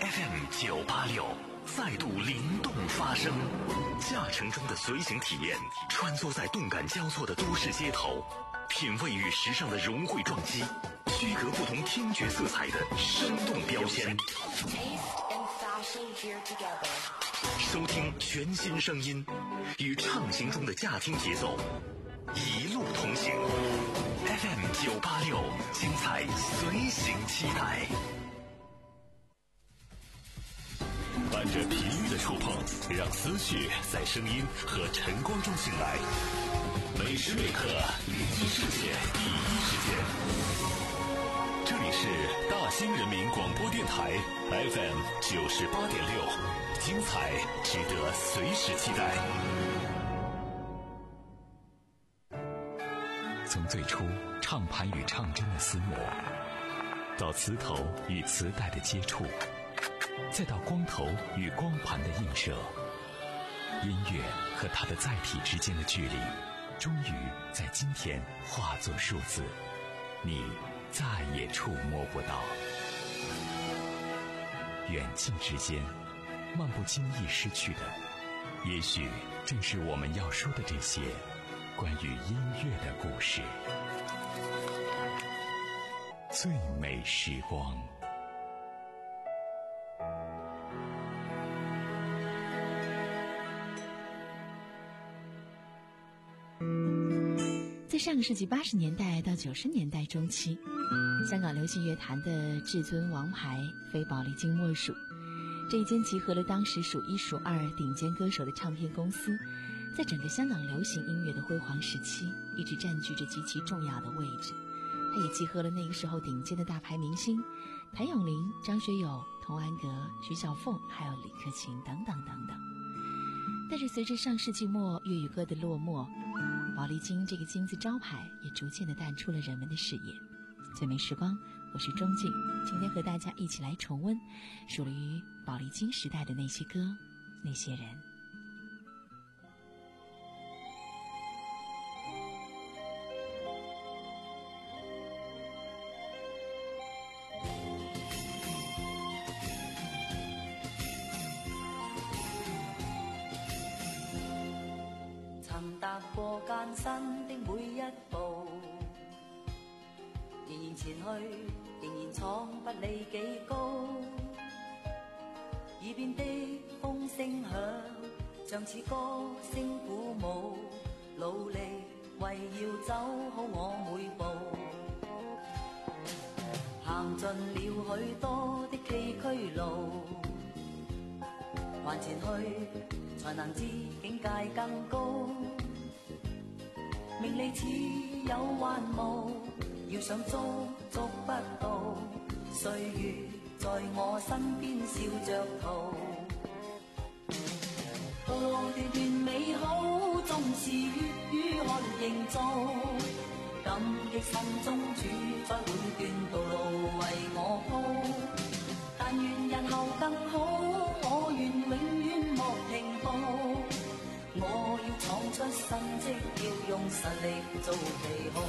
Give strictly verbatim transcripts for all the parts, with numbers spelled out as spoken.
F M 九八六再度灵动发声，驾乘中的随行体验，穿梭在动感交错的都市街头，品味与时尚的融汇撞击，区隔不同听觉色彩的生动标签。收听全新声音，与畅行中的驾听节奏，一路同行。F M 九八六，精彩随行期待。伴着频率的触碰，让思绪在声音和晨光中醒来。每时每刻聆听世界第一时间。这里是大兴人民广播电台 F M 九十八点六，精彩值得随时期待。从最初唱盘与唱针的厮磨，到磁头与磁带的接触，再到光头与光盘的映射，音乐和它的载体之间的距离，终于在今天化作数字，你再也触摸不到。远近之间，漫不经意失去的，也许正是我们要说的这些关于音乐的故事。最美时光。 在上个世纪八十年代到九十年代中期，香港流行乐坛的至尊王牌非宝丽金莫属。这一间集合了当时数一数二顶尖歌手的唱片公司，在整个香港流行音乐的辉煌时期一直占据着极其重要的位置。它也集合了那个时候顶尖的大牌明星谭咏麟、张学友、童安格、徐小凤，还有李克勤等等等等。但是随着上世纪末粤语歌的落寞，宝丽金这个金字招牌也逐渐的淡出了人们的视野。最美时光，我是钟静，今天和大家一起来重温属于宝丽金时代的那些歌，那些人。 踏過艱辛的每一步，仍然前去，仍然闖不理幾高。耳邊的風聲響，像似歌聲鼓舞，努力為要走好我每步。行盡了許多的崎嶇路，還前去，才能知境界更高。名利似有幻霧，要想捉捉不到，歲月在我身邊笑着逃。道路段段美好，縱是血與汗營造，感激心中主宰每段道路為我鋪。但願日後更好，我願永遠莫停步。我要闖出新績，要用實力做旗號。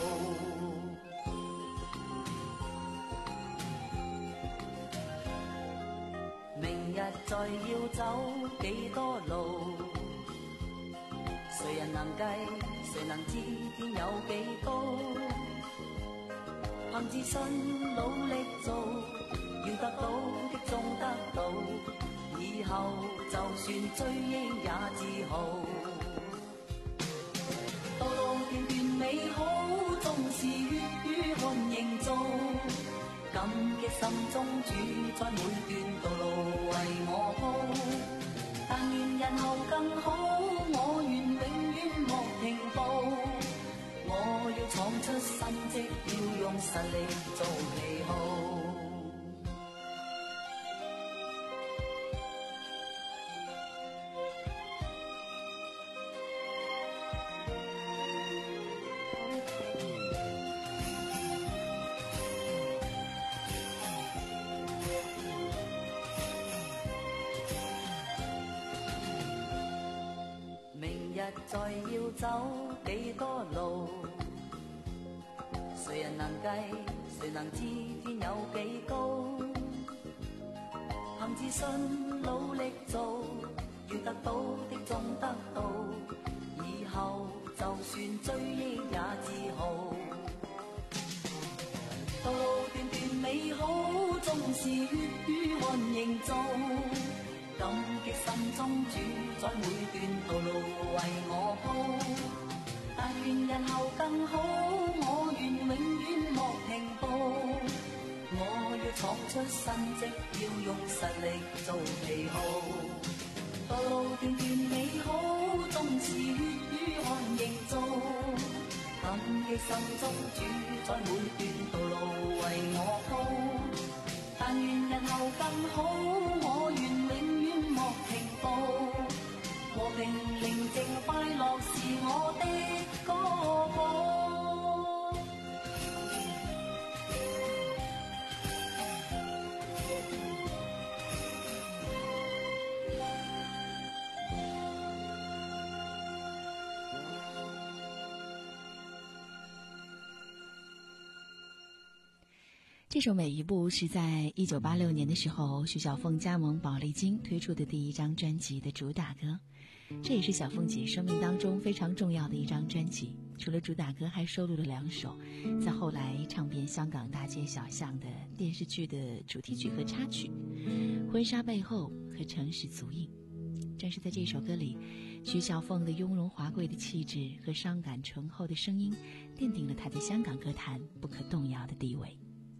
明日再要走幾多路，誰人能計，誰能知天有幾高？憑自信努力做，要得到的終得到，以後就算追憶也自豪。道路段段美好，縱是血與汗營造，感激心中主宰每段道路為我鋪。但願日後更好，我願永遠莫停步。我要闖出新績，要用實力做旗號。再要走幾多路，誰人能計，誰能知天有幾高？憑自信努力做，要得到的總得到，以後就算追憶也自豪。道路段段美好，縱是血與汗營造，感激心中主宰每段道路為我鋪。但願日後更好，我願永遠莫停步。我要闖出新績，要用實力做旗號。道路段段美好，縱是血與汗營造，感激心中主宰每段道路為我鋪。但願日後更好，我願永遠莫停步。和平寧靜快樂是我的歌譜。 这首《每一步》是在一九八六年的时候，徐小凤加盟宝丽金推出的第一张专辑的主打歌，这也是小凤姐生命当中非常重要的一张专辑。除了主打歌，还收录了两首在后来唱遍香港大街小巷的电视剧的主题曲和插曲，《婚纱背后》和《城市足印》。正是在这首歌里，徐小凤的雍容华贵的气质和伤感醇厚的声音，奠定了她在香港歌坛不可动摇的地位。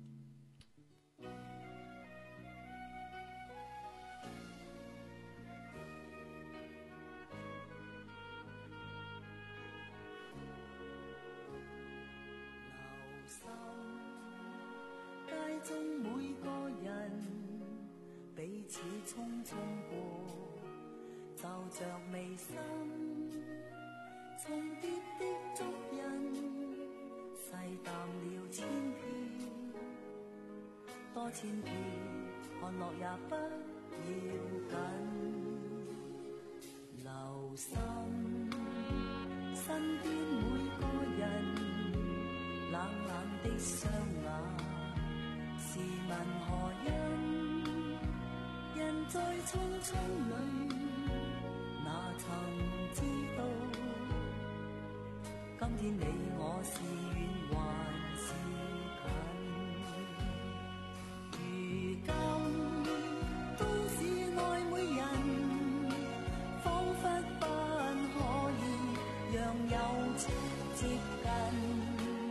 中每個人彼此匆匆過，就像微生重疊的足印，細淡了千遍，多千遍看落也不要緊。留心身邊每個人冷冷的雙眼，是問何因？人在匆匆裏，哪曾知道？今天你我是遠還是近？如今都市內每人，彷彿不可以讓友情接近。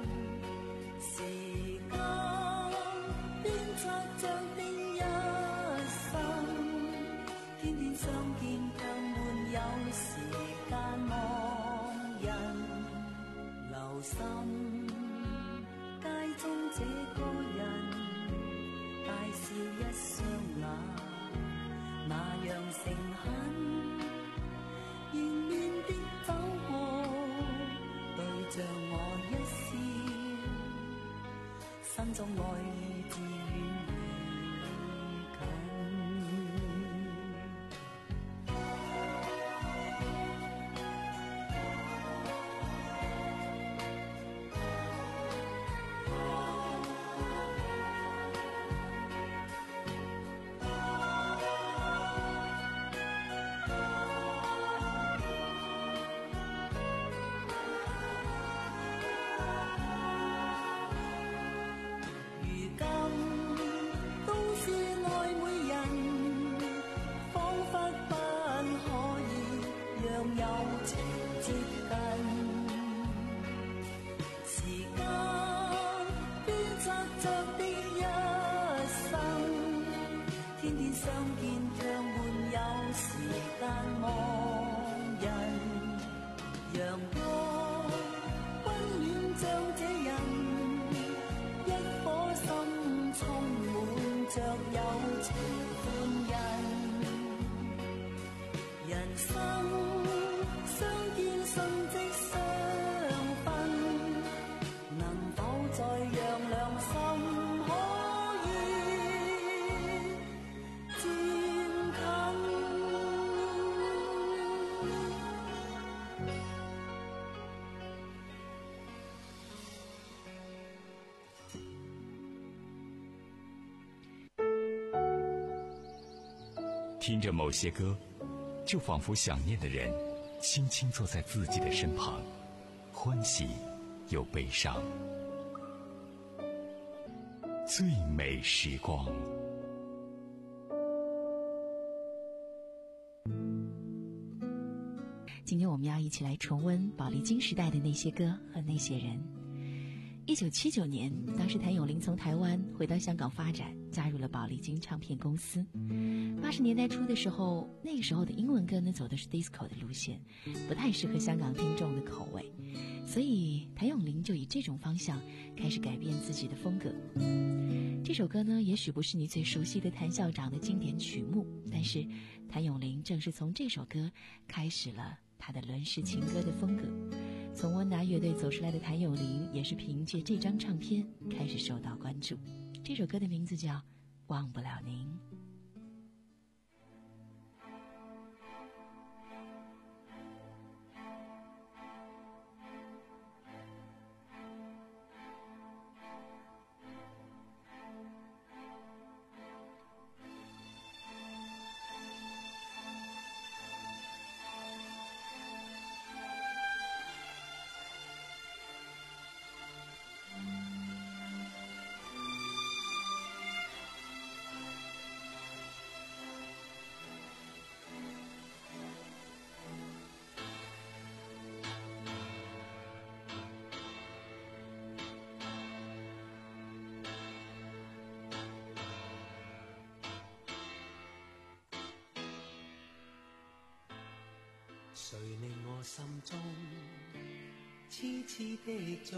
心街中這個人大笑一雙眼，那樣誠懇，迎面的走過，對着我一笑，心中愛意自遠而近。 听着某些歌，就仿佛想念的人轻轻坐在自己的身旁，欢喜又悲伤。最美时光。 今天我们要一起来重温宝丽金时代的那些歌和那些人。一九七九年，当时谭咏麟从台湾回到香港发展，加入了宝丽金唱片公司。八十年代初的时候，那个时候的英文歌呢走的是 disco 的路线，不太适合香港听众的口味，所以谭咏麟就以这种方向开始改变自己的风格。这首歌呢，也许不是你最熟悉的谭校长的经典曲目，但是谭咏麟正是从这首歌开始了他的轮式情歌的风格。从温拿乐队走出来的谭咏麟，也是凭借这张唱片开始受到关注。这首歌的名字叫《忘不了您》。 谁令我心中痴痴的醉，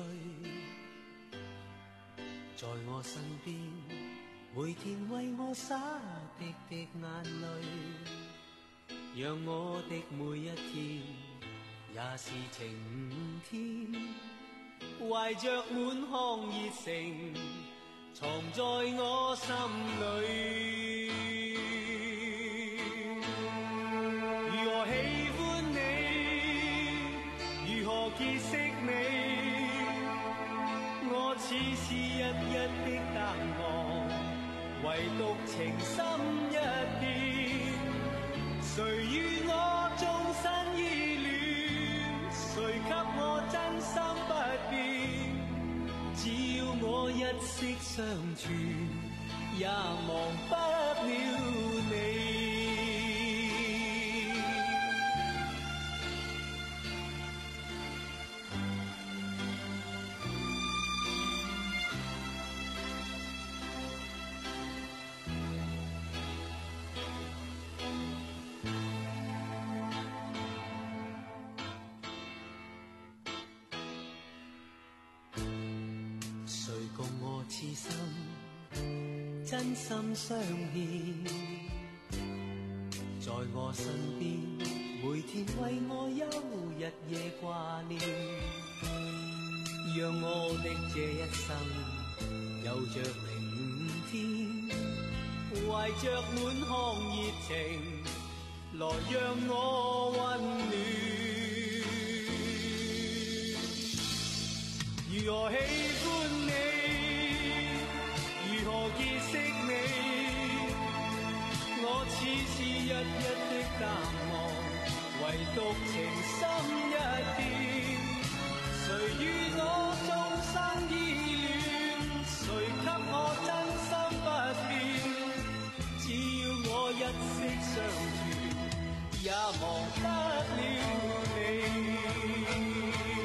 在我身边每天为我洒滴滴眼泪，让我的每一天也是晴天，怀着满腔热诚藏在我心里。如何喜欢你，如何结识你，我似是一一的淡忘，唯独情深一片。谁与我终身依恋，谁给我真心不变，只要我一息相存，也忘不了你。谁共我痴心真心相牵，在我身边每天为我忧日夜挂念，让我的这一生有着明天，怀着满腔热情来让我温暖。如何喜欢你，如何结识你，我似是一一的淡忘，唯独情深一片。谁与我終生依戀，誰給我真心不變，只要我一息相存，也忘不了你。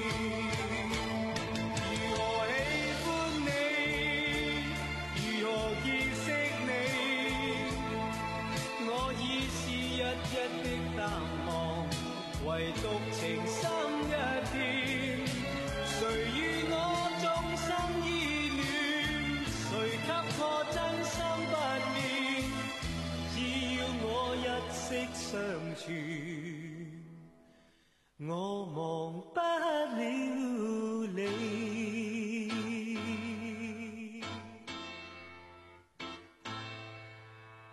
一一的淡忘，唯獨情深一片。誰與我終生依戀，誰給我真心不變，只要我一息相存，我忘不了你。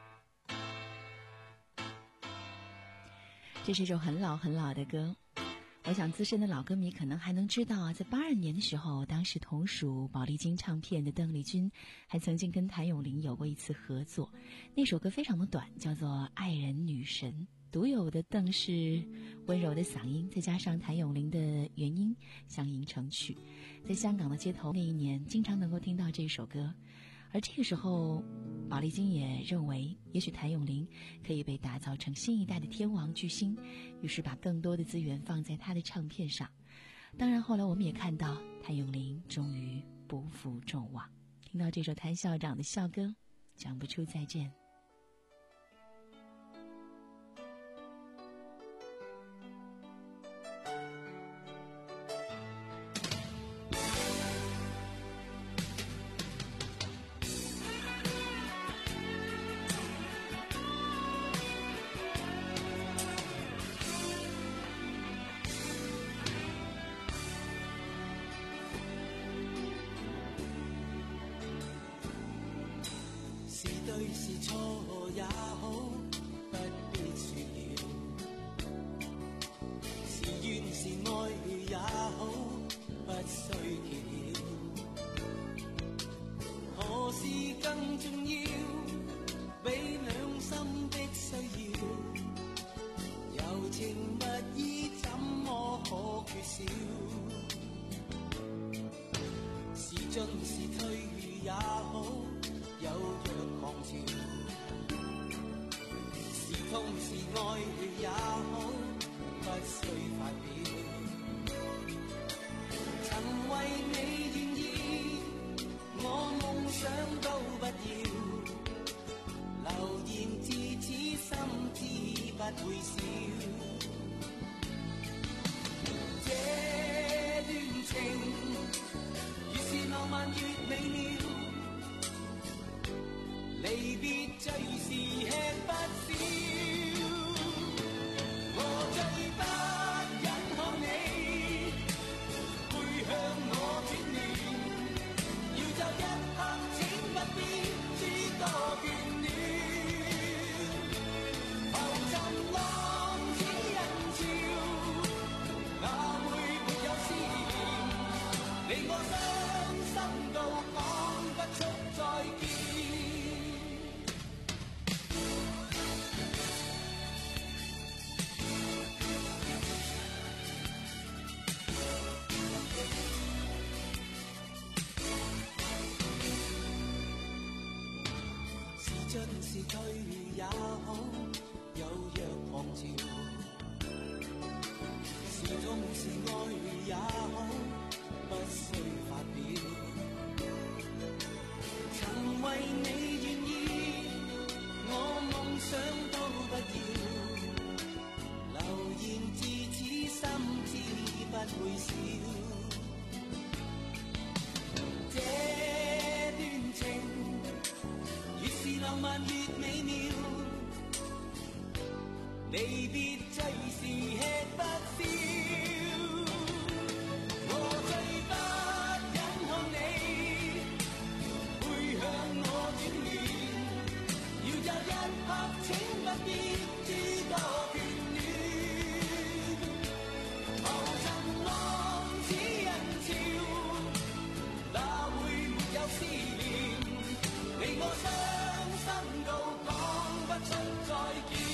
这是一首很老很老的歌， 我想资深的老歌迷可能还能知道啊，在八二年的时候，当时同属宝丽金唱片的邓丽君还曾经跟谭咏麟有过一次合作，那首歌非常的短，叫做《爱人女神》。独有的邓氏温柔的嗓音，再加上谭咏麟的原音相映成曲，在香港的街头那一年经常能够听到这首歌。而这个时候宝丽金也认为也许谭咏麟可以被打造成新一代的天王巨星，于是把更多的资源放在他的唱片上。当然后来我们也看到谭咏麟终于不负众望，听到这首谭校长的校歌，讲不出再见。 是錯也好，不必說了；是怨是愛也好，不需揭曉。何事更重要？比兩心的需要，柔情蜜意怎麼可缺少？是進是退也好，有若狂潮，是痛是愛也好，不需發表。曾為你願意，我夢想都不要，流言自此心知不會少。這段情越是浪漫越美妙，離別最是吃不消，我最不忍看你背向我轉亂，要走一刻請不必諸多眷戀，浮沉浪似人潮，哪會沒有思念，令我傷心到講不出再見。進是退也好，有若狂潮，是痛是愛也好，不需發表。曾為你願意，我夢想都不要，流言自此心知不會少。這段情越是浪漫越美妙，離別最是吃不消。我最不忍看你背向我轉亂，要有一刻請不必諸多眷戀，浮沉浪似人潮，哪會沒有思念，令我傷心到講不出再見。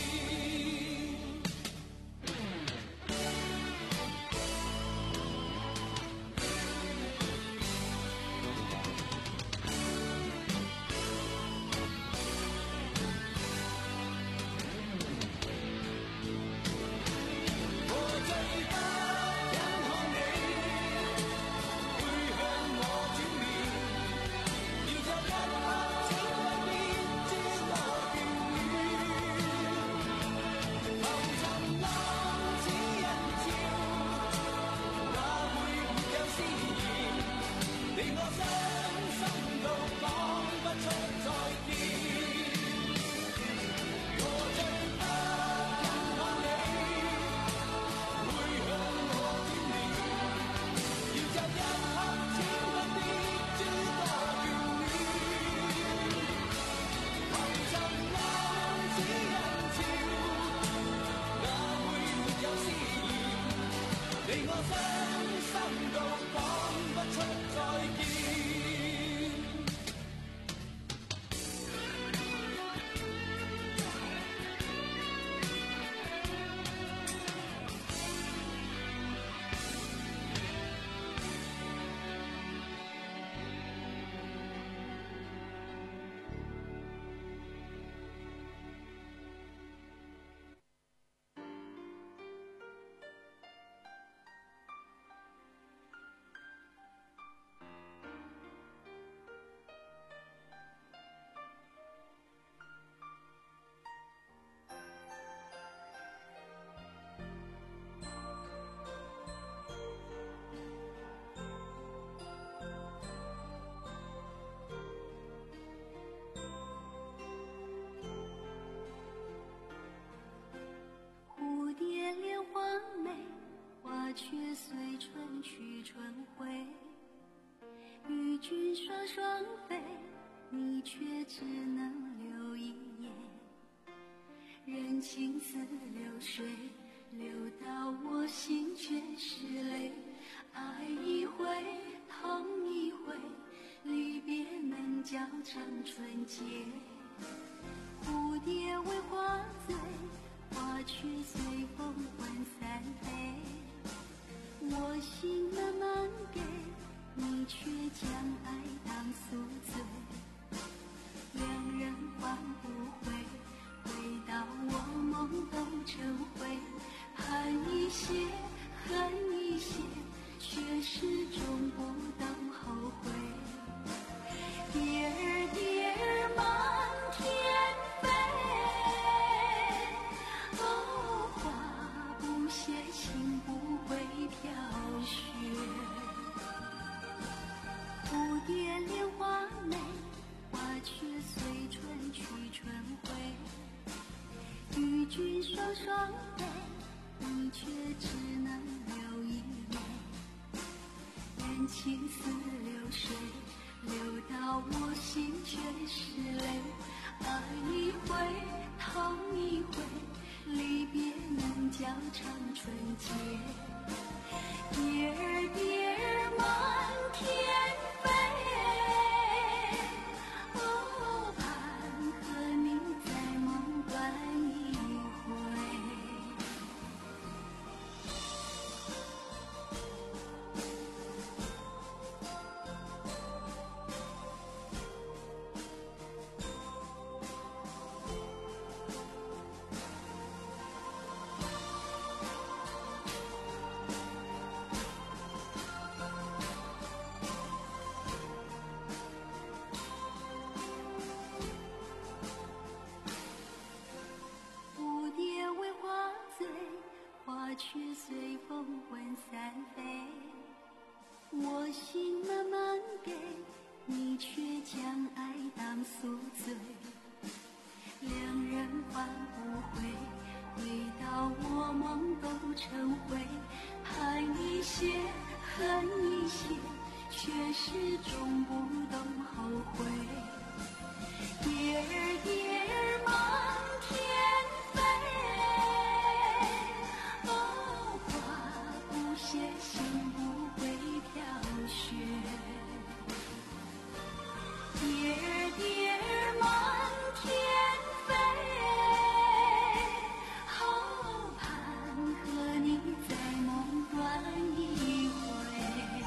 只能留一眼。人情似流水，流到我心却是泪。爱一回，痛一回，离别能较长纯洁。蝴蝶为花醉，花却随风缓散飞。我心慢慢给，你却将爱当宿醉。两人换不回，回到我梦都成灰。盼一些，恨一些，却始终不懂后悔。蝶儿蝶儿满天飞，哦，花不谢，情不会飘雪。蝴蝶莲花美，花却随春去春回。与君双双对，你却只能留一眼。人情似流水，流到我心却是泪。爱一回，痛一回，离别能较长纯洁。蝶儿蝶儿满天飞，哦，盼和你在梦断一回。却随风缓散飞。我心慢慢给，你却将爱当宿醉。两人换不回，回到我梦都成灰。盼一些，恨一些，却始终不懂后悔。蝶儿蝶儿满天飞，些心不会飘雪。蝶儿蝶儿满天飞，好盼和你在梦断一回。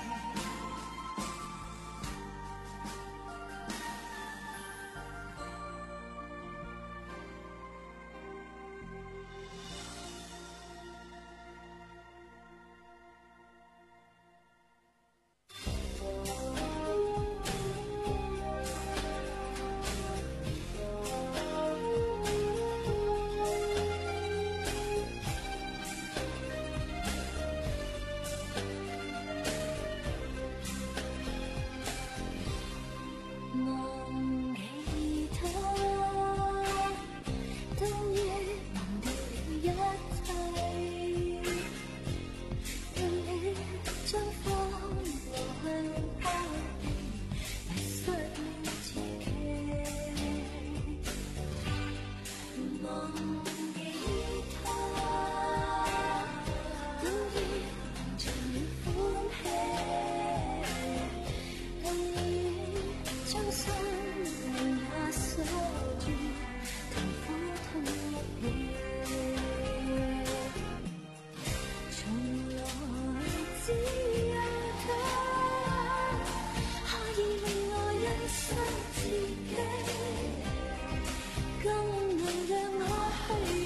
更能让我去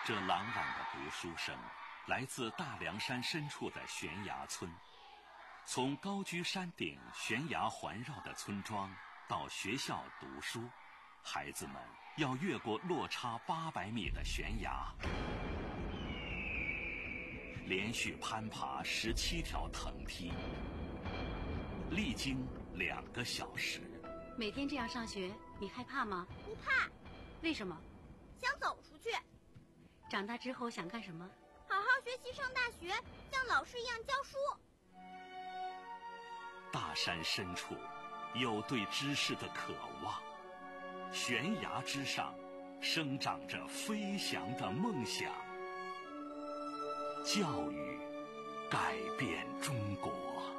这朗朗的读书声来自大凉山深处的悬崖村。从高居山顶悬崖环绕的村庄到学校读书，孩子们要越过落差八百米的悬崖，连续攀爬十七条藤梯，历经两个小时。 每天这样上学，你害怕吗？ 不怕。 为什么？ 想走出去。 长大之后想干什么？ 好好学习，上大学，像老师一样教书。 大山深处有对知识的渴望，悬崖之上生长着飞翔的梦想。教育改变中国。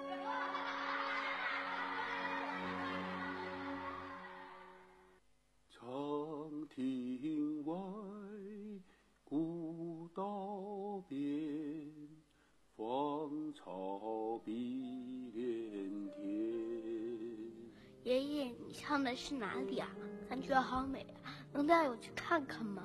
长亭外，古道边，芳草碧连天。 爷爷，你唱的是哪里啊？感觉好美啊，能带我去看看吗？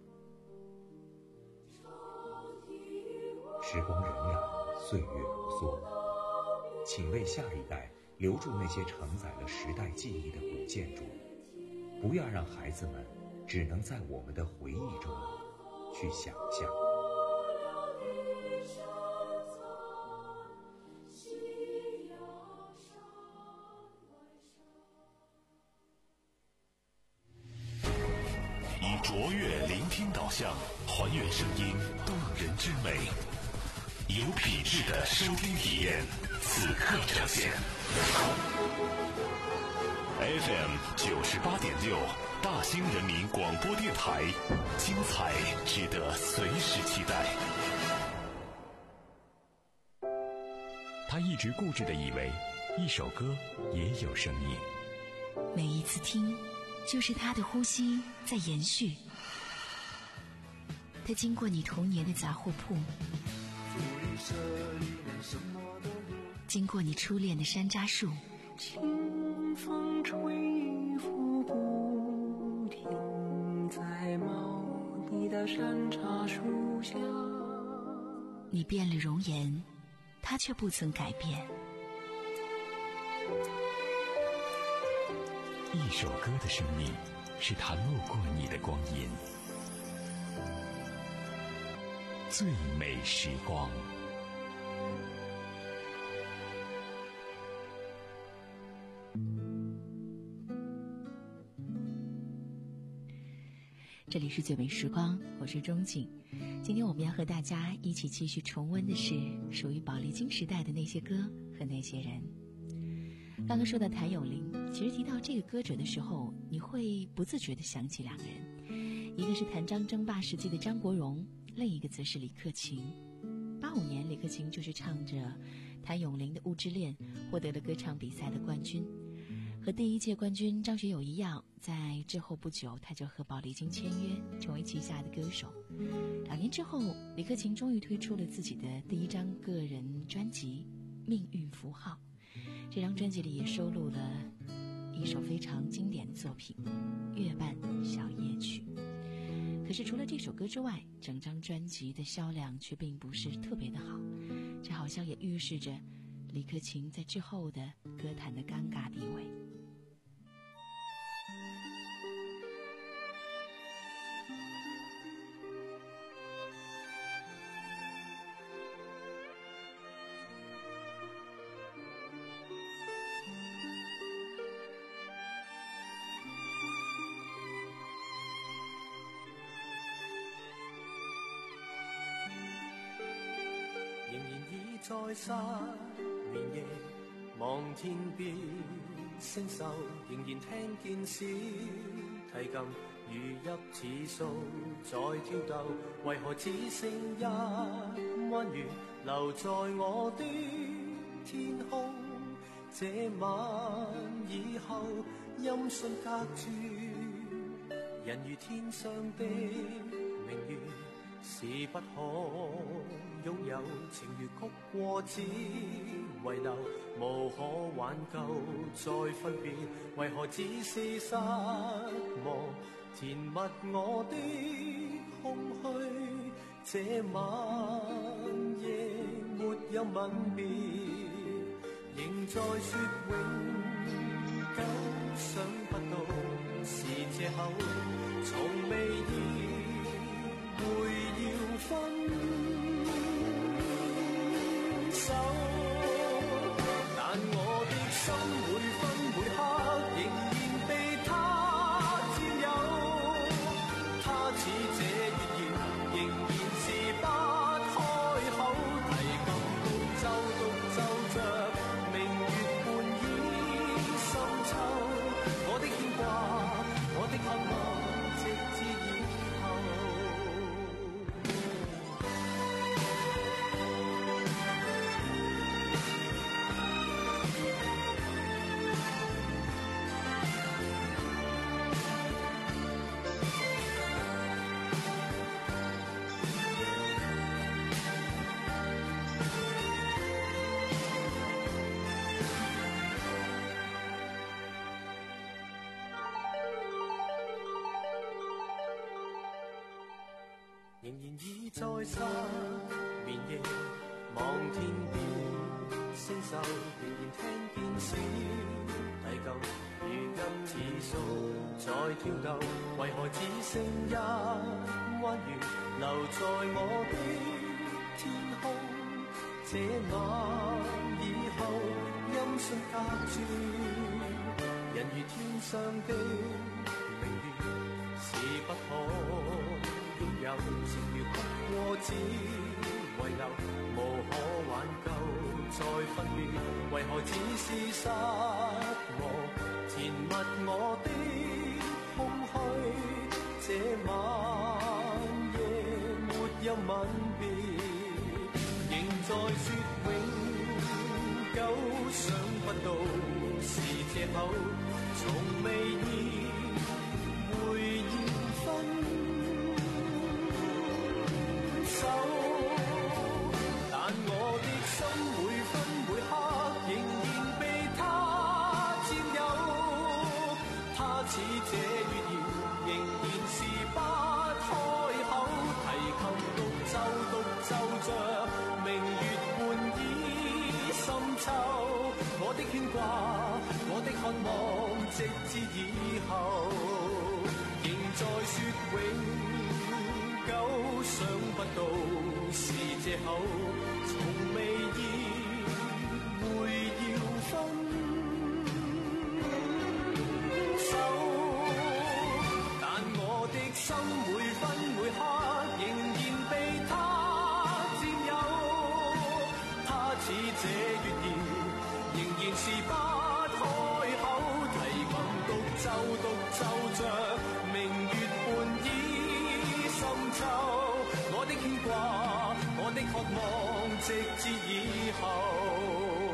时光荏苒，岁月如梭，请为下一代留住那些承载了时代记忆的古建筑，不要让孩子们只能在我们的回忆中去想象。 以卓越聆听导向，还原声音动人之美，有品质的收听体验，此刻呈现。F M 九十八点六，大兴人民广播电台，精彩值得随时期待。 他一直固执地以为，一首歌也有生命。 每一次听，就是他的呼吸在延续。他经过你童年的杂货铺，经过你初恋的山楂树， 清风吹拂不停，在茂密的山茶树下。 你变了容颜，他却不曾改变。 一首歌的生命，是他路过你的光阴。最美时光。 这里是最美时光，我是钟景。今天我们要和大家一起继续重温的是属于宝丽金时代的那些歌和那些人。刚刚说到谭咏麟，其实提到这个歌者的时候，你会不自觉地想起两个人，一个是谭张争霸时期的张国荣，另一个则是李克勤。八五年，李克勤就是唱着谭咏麟的《雾之恋》获得了歌唱比赛的冠军。和第一届冠军张学友一样，在之后不久他就和宝丽金签约，成为旗下的歌手。两年之后，李克勤终于推出了自己的第一张个人专辑《命运符号》。这张专辑里也收录了一首非常经典的作品《月半小夜曲》。可是除了这首歌之外，整张专辑的销量却并不是特别的好，这好像也预示着李克勤在之后的歌坛的尴尬地位。 仍然倚在失眠夜，望天邊星宿，仍然聽見小提琴如泣似訴在跳動，為何只剩一彎月留在我的天空？這晚以後，音訊隔絕，人如天上的明月，是不可擁有，情如曲過只遺留，無可挽救再分別，為何只是失望？ 填密我的空虛，這晚夜沒有吻別，仍在說永久，想不到是藉口，從未意會要分手，但我的心每分每刻仍然被他佔有，他似這月兒仍然是不開口，提琴獨奏獨奏着明月半倚深秋，我的牽掛我的渴望直至以後。仍然倚在失眠夜，望天邊星宿，仍然聽見小提琴，如今指數在跳動，為何只剩一彎月留在我的天空？這晚以後音訊隔絕，人如天上的明月是不可擁有，情妙不過只遺留，無可挽救再分別，為何只是失望填密我的空虛？這晚夜沒有吻別，仍在說永久，想不到是藉口，從未意會要分手，但我的心每分每刻仍然被他佔有，他似這月兒仍然是不開口，提琴獨奏獨奏着明月半倚深秋，我的牽掛我的渴望直至以後，仍在說永久，想不到是藉口，從未意會要分手，但我的心每分每刻仍然被他佔有，他似這月兒仍然是不開口，提琴獨奏獨奏着明月半倚深秋，我的牽掛我的渴望直至以後。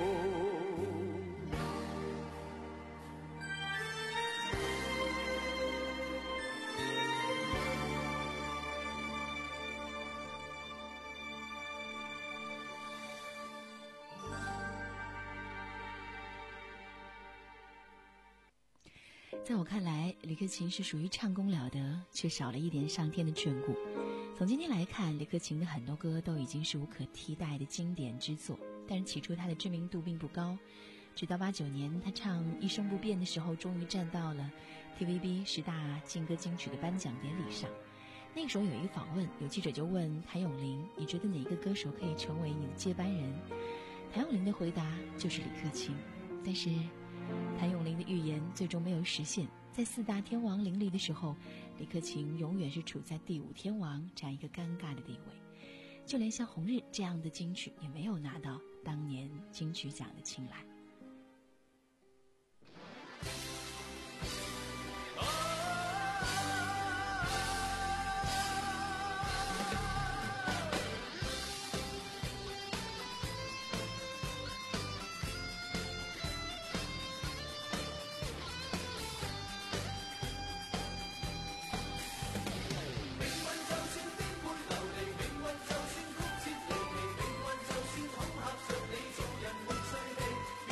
在我看来，李克勤是属于唱功了得，却少了一点上天的眷顾。从今天来看，李克勤的很多歌都已经是无可替代的经典之作，但是起初他的知名度并不高，直到八九年他唱《一生不变》的时候，终于站到了 T V B 十大劲歌金曲的颁奖典礼上。那个时候有一个访问，有记者就问谭咏麟，你觉得哪个歌手可以成为你的接班人？谭咏麟的回答就是李克勤。但是谭咏麟的预言最终没有实现，在四大天王林立的时候，李克勤永远是处在第五天王这样一个尴尬的地位，就连像《红日》这样的金曲也没有拿到当年金曲奖的青睐。 命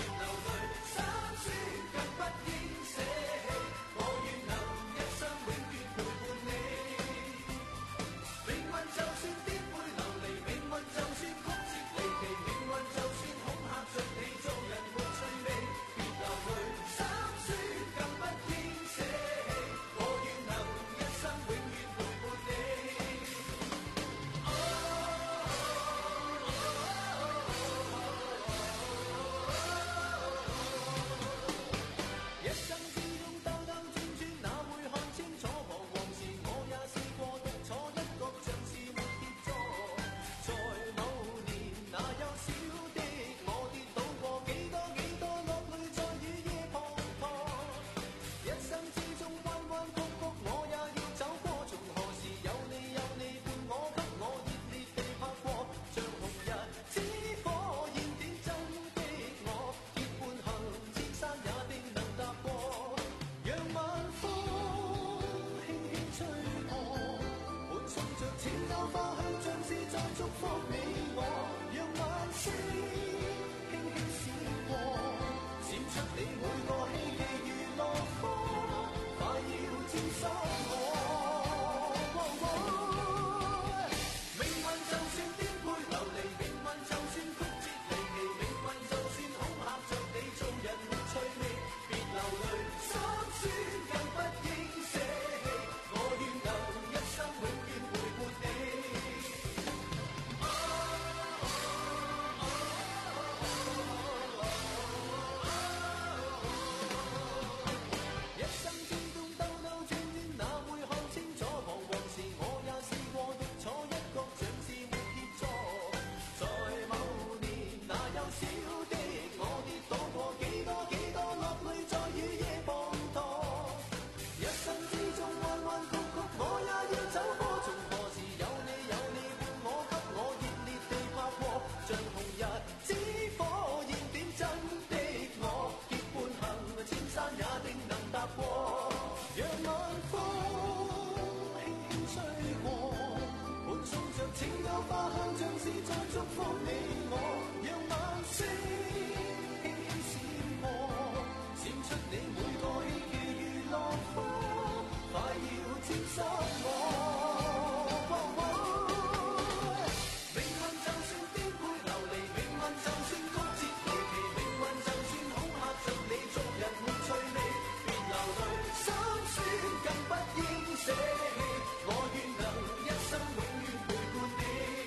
情有花香，像是在祝福你我，讓晚星輕輕閃過，閃出你每個希冀如落花，快要沾濕我。哦哦、命運就算顛沛流離，命運就算曲折離奇，命運就算恐嚇着你做人沒趣味，別流淚，心酸更不應捨棄，我願能一生永遠陪伴你。一生之中兜兜轉轉，哪會看清楚？彷徨時我也試過獨坐一角，像是沒協助。在某年，哪有小的我跌倒過幾多幾多，落淚在雨夜滂沱。一生之中彎彎曲曲，我也要走過。從何時有你有你伴我，給我熱烈地拍過，像紅日之火焰點真的我，結伴行千山也定能踏過。讓晚風輕輕吹過，伴送着情有花香，像是在祝福你我。讓晚星輕輕閃過，閃出你每個希冀如落花，快要沾濕我。哦哦、命運就算顛沛流離，命運就算曲折離奇，命運就算恐嚇着你做人沒趣味，別流淚，心酸更不應捨棄，我願能一生永遠陪伴你。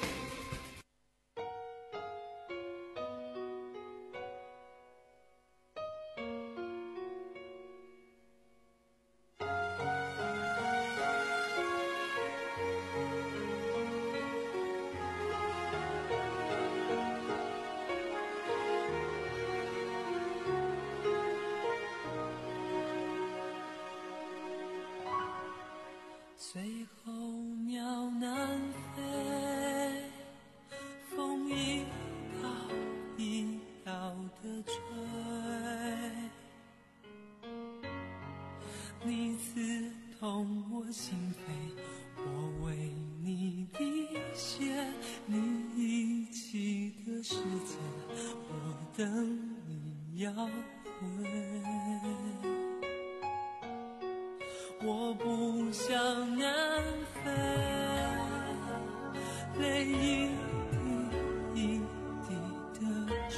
最后鸟南飞，风一道一道的吹，你刺痛我心扉，我为你滴血，你遗弃的世界，我等你要回。我不想南飞，泪一滴一滴的坠，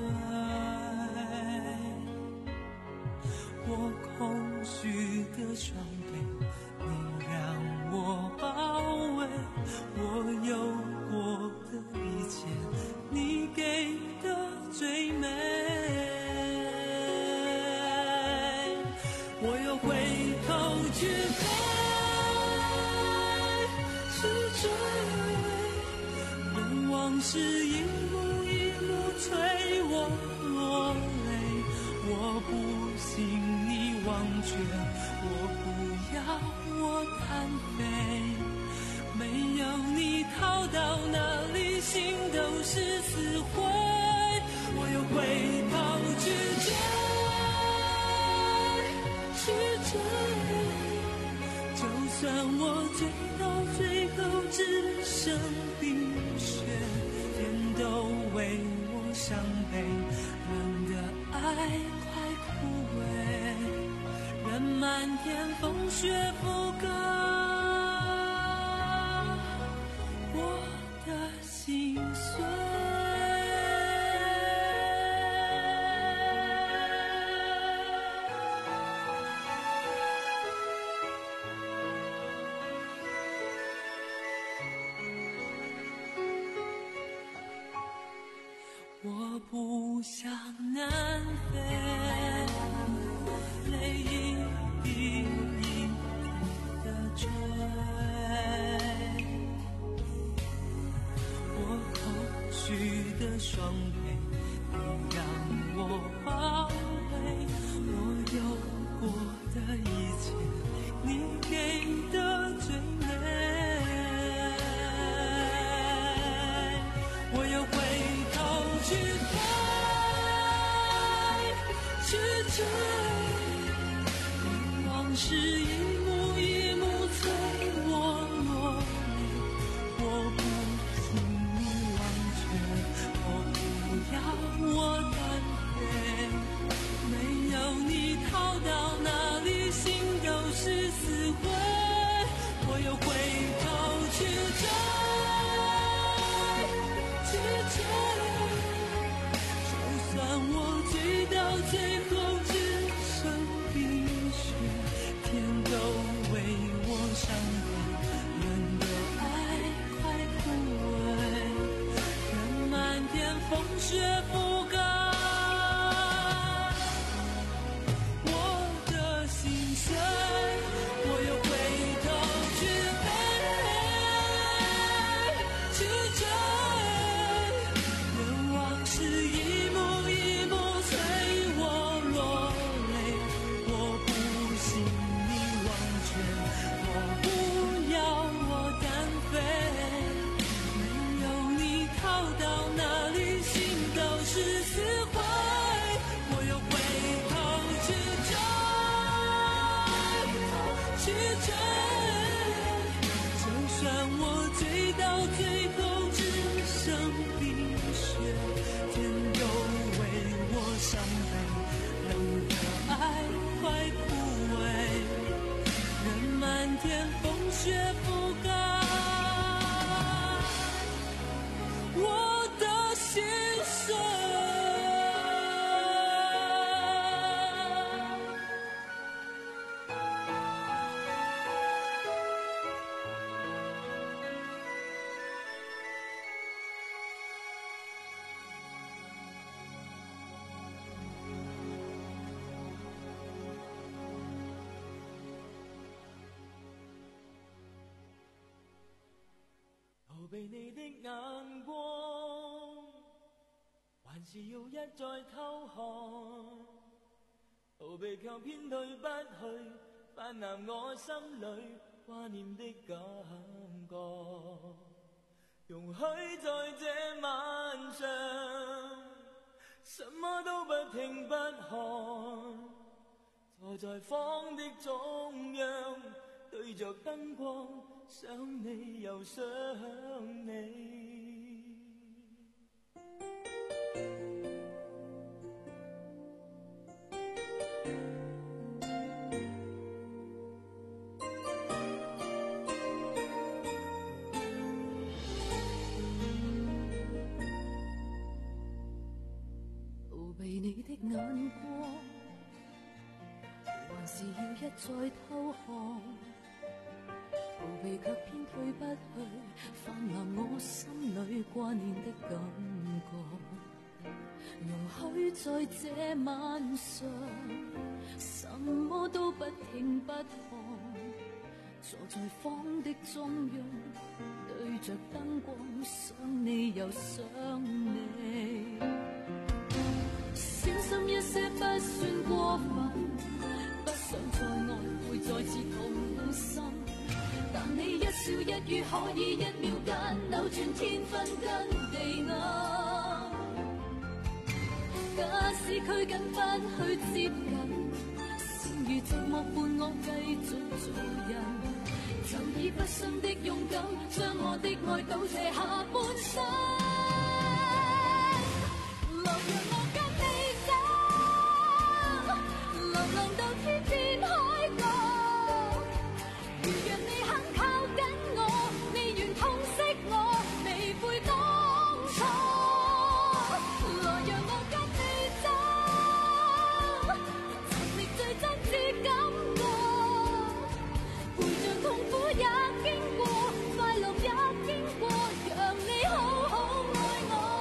我空虚的双臂，你让我包围，我有过的一切，你给的最美，我又回头去飞，去追，任往事一幕一幕催我落泪。我不信你忘却，我不要我单飞，没有你逃到哪里，心都是死灰。我又回头去追。去追，就算我追到最后只剩冰雪，天都为我伤悲，冷的爱快枯萎，任漫天风雪覆盖我的心碎。我不想南飞，泪一滴一滴的坠，我空虚的双臂，你让我包围，我有过的一切，你给的最美，我又回去飞，去追，往事一幕一幕催我落泪， 追，去追。就算我追到最后只剩冰雪，天都为我伤悲，人的爱快枯萎，任漫天风雪覆盖。雪覆盖我的心声。逃避你的眼光，還是要一再偷看，逃避卻偏退不去，泛濫我心裏掛念的感覺。容許在這晚上，什麼都不聽不看，坐在房的中央，對着燈光，想你又想你。逃避你的眼光，還是要一再偷看，逃避卻偏退不去，泛濫我心裏掛念的感覺。容許在這晚上，什麼都不聽不看，坐在房的中央，對着燈光，想你又想你。小心一些不算過分，不想再愛會再次痛心，但你一笑一語可以一秒間扭轉天分跟地暗。假使拘謹不去接近，先如寂寞伴我繼續做人，曾以不信的勇敢，將我的愛倒瀉下半生。留讓我跟你走，流浪到天邊海角，如若你肯靠緊我，你願痛惜我，未悔當初。來讓我跟你走，尋覓最真摯感覺，陪着痛苦也經過，快樂也經過，讓你好好愛我。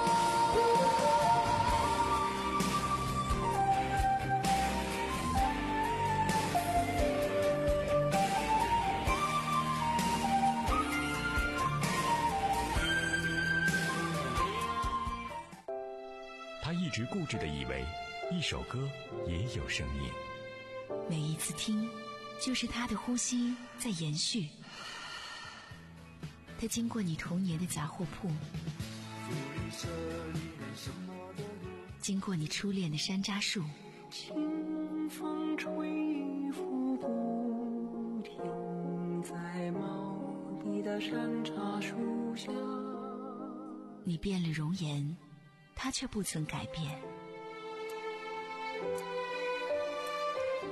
他一直固执地以为一首歌也有生命， 每一次听就是他的呼吸在延续。他经过你童年的杂货铺，经过你初恋的山楂树， 清风吹拂不停，在茂密的山茶树下。 你变了容颜，他却不曾改变。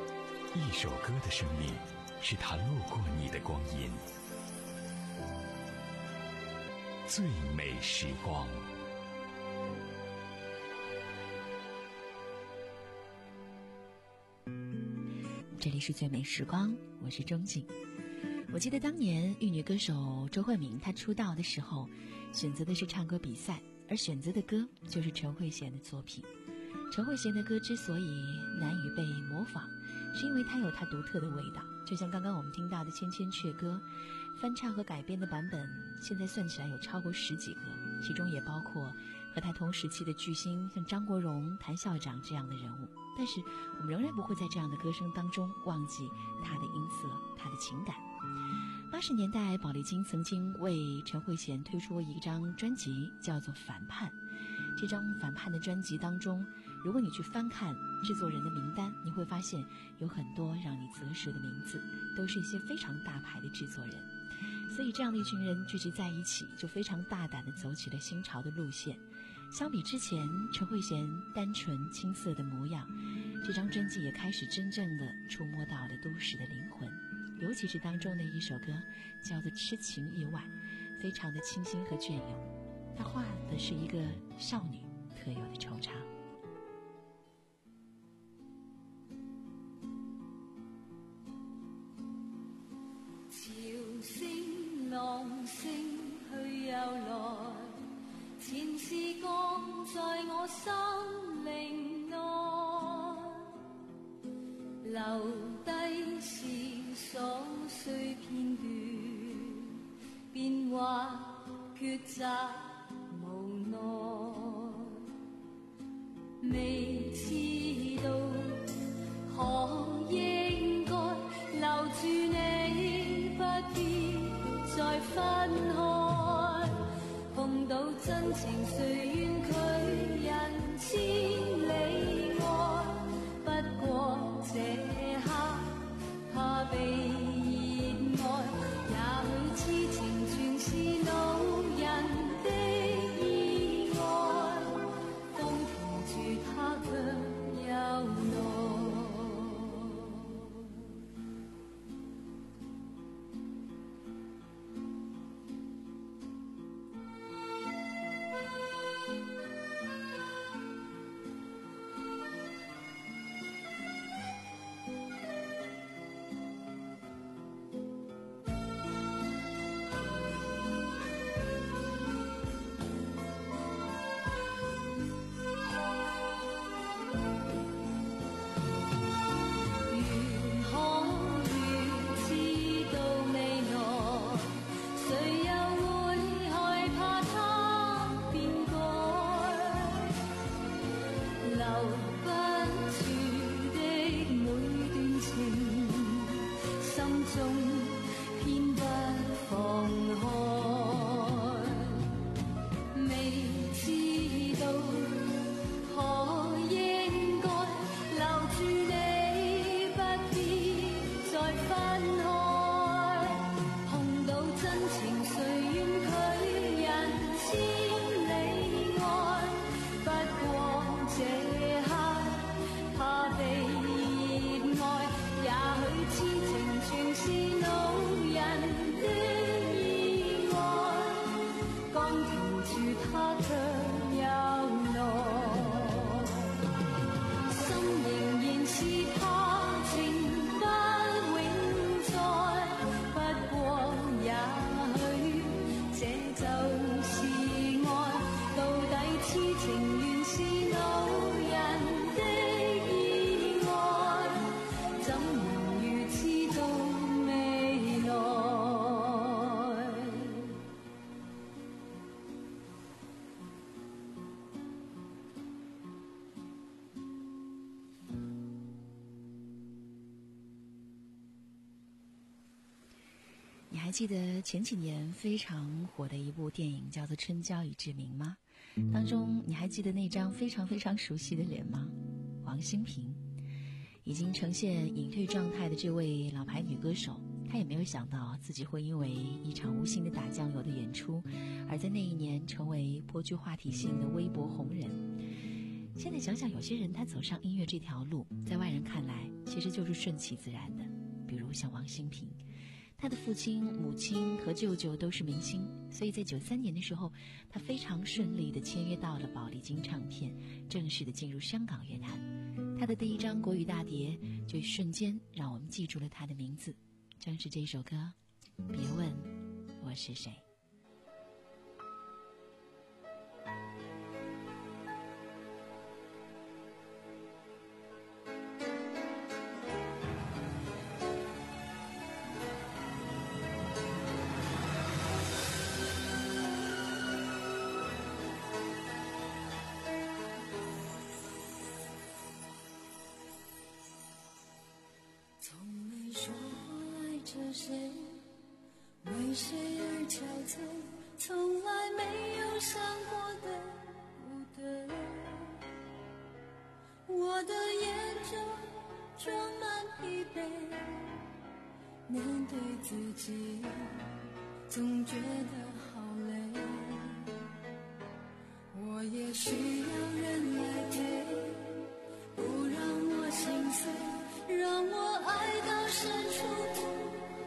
一首歌的生命是他路过你的光阴， 最美时光。 这里是最美时光，我是钟景。我记得当年玉女歌手周慧敏她出道的时候选择的是唱歌比赛，而选择的歌就是陈慧娴的作品。陈慧娴的歌之所以难以被模仿，是因为它有它独特的味道。就像刚刚我们听到的《千千阙歌》，翻唱和改编的版本现在算起来有超过十几个，其中也包括和他同时期的巨星像张国荣、谭校长这样的人物。但是我们仍然不会在这样的歌声当中忘记他的音色，他的情感。八十年代，宝丽金曾经为陈慧娴推出一张专辑，叫做《反叛》。这张《反叛》的专辑当中，如果你去翻看制作人的名单，你会发现有很多让你啧舌的名字，都是一些非常大牌的制作人。所以这样的一群人聚集在一起，就非常大胆地走起了新潮的路线。相比之前陈慧娴单纯青涩的模样，这张专辑也开始真正的触摸到了都市的灵魂。尤其是当中的一首歌叫做《痴情意外》，非常的清新和隽永，它画的是一个少女特有的惆怅。 潮聲浪聲去又來，前事降在我生命內，留低是瑣碎片段，變幻抉擇無奈，未知道可應該留住你，不必再分開，碰到真情誰願拒人千里外，不過這刻怕被熱愛，也許痴情全是老人的意外，風停住他卻又來。 你还记得前几年非常火的一部电影叫做《春娇与志明》吗？当中你还记得那张非常非常熟悉的脸吗？王馨平。已经呈现隐退状态的这位老牌女歌手，她也没有想到自己会因为一场无心的打酱油的演出，而在那一年成为颇具话题性的微博红人。现在想想，有些人他走上音乐这条路，在外人看来其实就是顺其自然的，比如像王馨平。 他的父亲、母亲和舅舅都是明星，所以在九三年的时候，他非常顺利地签约到了宝丽金唱片，正式地进入香港乐坛。他的第一张国语大碟就瞬间让我们记住了他的名字，正是这首歌《别问我是谁》。 谁为谁而憔悴，从来没有想过的不对。我的眼中装满疲惫，面对自己总觉得好累。我也需要人来陪，不让我心碎，让我爱到深处不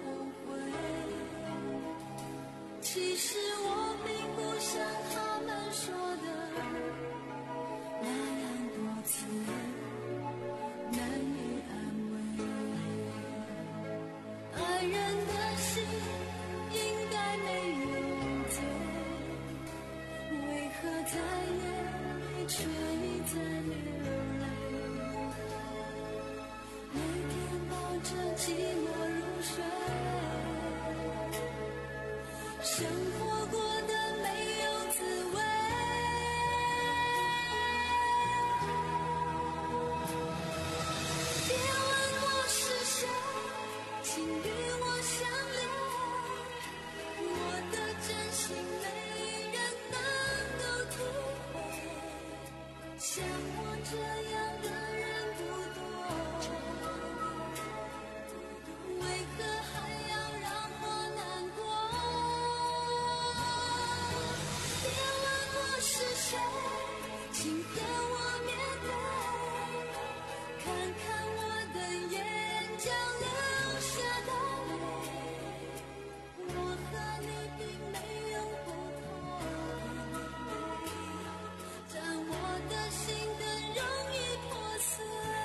其实我并不像他们说的那样多次难以安慰。爱人的心应该没有罪，为何在夜里却一再流泪？每天抱着寂寞入睡，生活过得没有滋味。别问我是谁，请与我相恋，我的真心没人能够体会，像我这样的人不多，为何还要让我难过？别问我是谁，请和我面对，看看我的眼角流下的泪，我和你并没有不同，但我的心更容易破碎。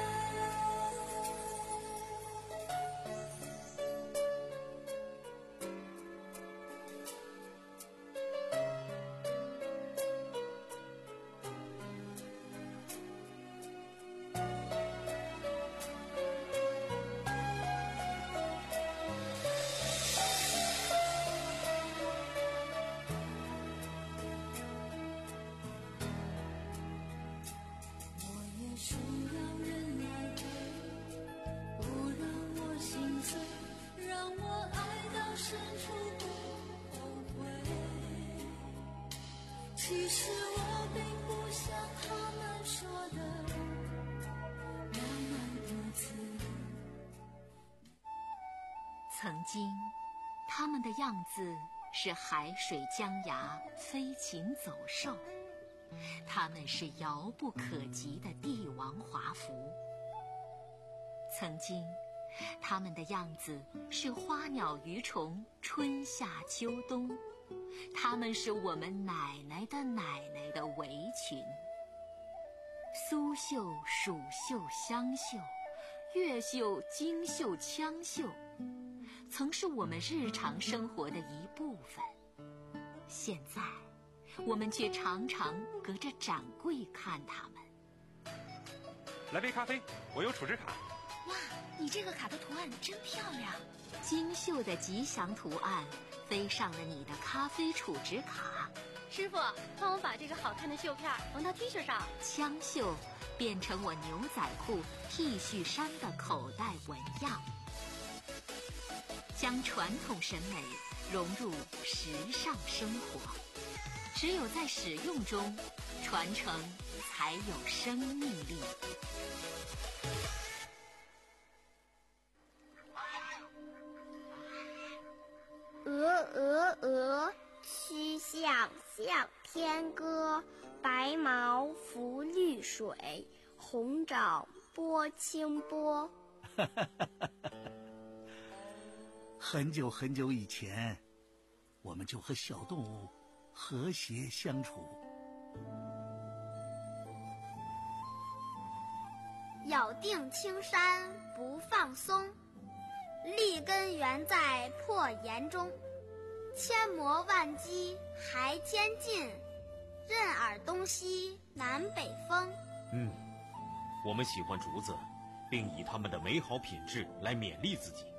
其实我并不像他们说的那样多次。 曾经他们的样子是海水江崖，飞禽走兽，他们是遥不可及的帝王华服。曾经他们的样子是花鸟鱼虫，春夏秋冬，他们是我们奶奶的奶奶的围裙。苏绣、蜀绣、湘绣，越绣、京绣、羌绣，曾是我们日常生活的一部分。现在我们却常常隔着展柜看他们。 来杯咖啡，我有储值卡。 哇，你这个卡的图案真漂亮，精绣的吉祥图案飞上了你的咖啡储值卡。 师傅，帮我把这个好看的绣片缝到 T 恤上。 枪绣变成我牛仔裤、T 恤衫的口袋纹样，将传统审美融入时尚生活。只有在使用中，传承才有生命力。 鹅鹅鹅，曲项向天歌。白毛浮绿水，红掌拨清波。 很久很久以前，我们就和小动物和谐相处。 咬定青山不放松，立根原在破岩中。千磨万击还坚劲，任尔东西南北风。 嗯，我们喜欢竹子，并以它们的美好品质来勉励自己。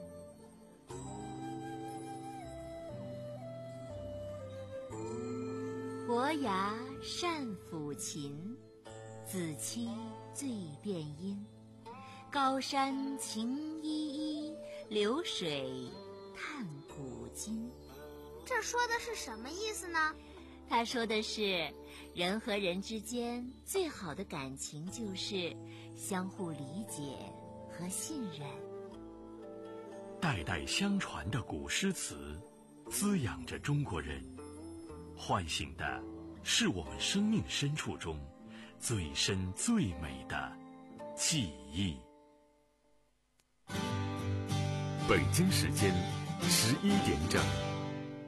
伯牙善抚琴，子期醉殿音。高山晴依依，流水叹古今。 这说的是什么意思呢？ 他说的是，人和人之间最好的感情就是相互理解和信任。 代代相传的古诗词，滋养着中国人，唤醒的是我们生命深处中最深最美的记忆。 北京时间十一点整。